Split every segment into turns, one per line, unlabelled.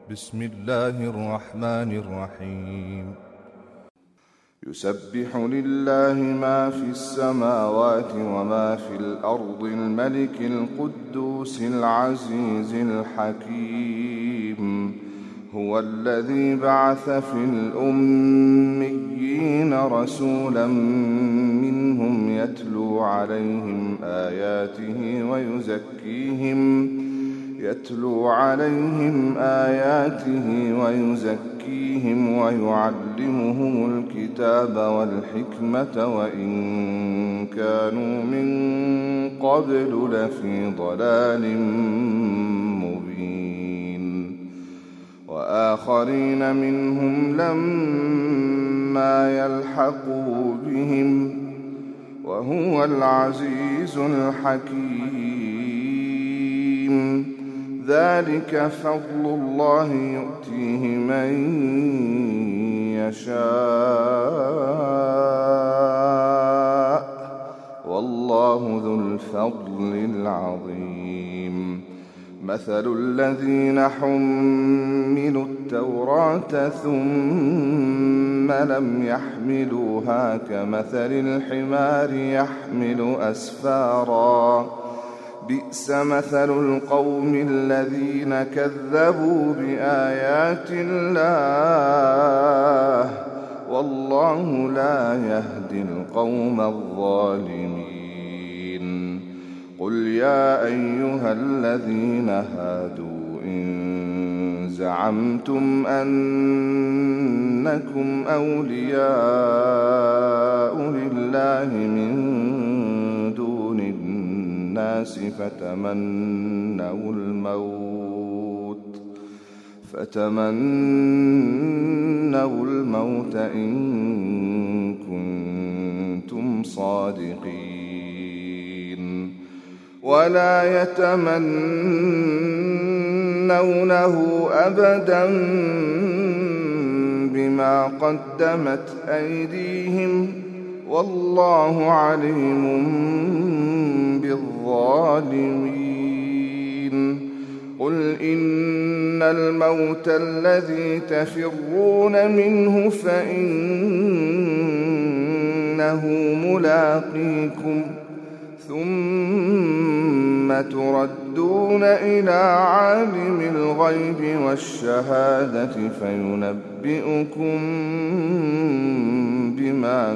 بسم الله الرحمن الرحيم.
يسبح لله ما في السماوات وما في الأرض الملك القدوس العزيز الحكيم. هو الذي بعث في الأميين رسولا منهم يتلو عليهم آياته ويزكيهم ويعلمهم الكتاب والحكمة وإن كانوا من قبل لفي ضلال مبين. وآخرين منهم لما يلحقوا بهم وهو العزيز الحكيم. ذلك فضل الله يؤتيه من يشاء والله ذو الفضل العظيم. مثل الذين حملوا التوراة ثم لم يحملوها كمثل الحمار يحمل أسفارا بئس مثل القوم الذين كذبوا بآيات الله والله لا يهدي القوم الظالمين. قل يا أيها الذين هادوا إن زعمتم أنكم أولياء لله من دون الناس فتمنوا الموت إن كنتم صادقين ولا يتمنونه أبدا بما قدمت أيديهم والله عليم بالظالمين. قل إن الموت الذي تفرون منه فإنه ملاقيكم ثم تردون إلى عالم الغيب والشهادة فينبئكم بما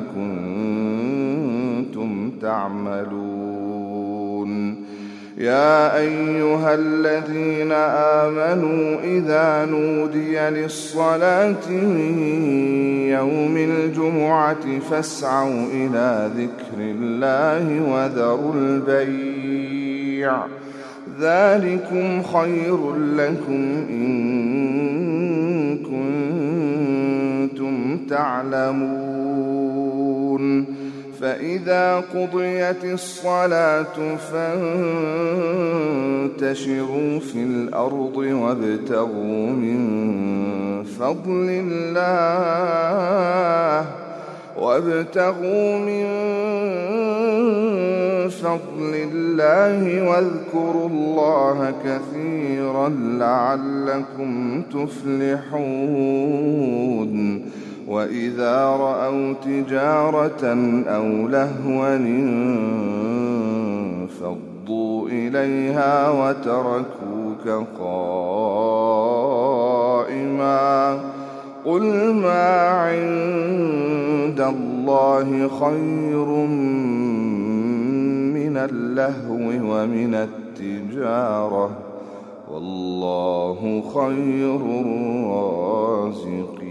كنتم تعملون. يا أيها الذين آمنوا إذا نودي للصلاة من يوم الجمعة فاسعوا إلى ذكر الله وذروا البيع ذلكم خير لكم إن كنتم تعلمون. فإذا قضيت الصلاة فانتشروا في الأرض وابتغوا من فضل الله واذكروا الله كثيرا لعلكم تفلحون. وإذا رأوا تجارة أو لهوا انفضوا إليها وتركوك قائما قل ما عند الله خير من اللهو ومن التجارة والله خير الرازقين.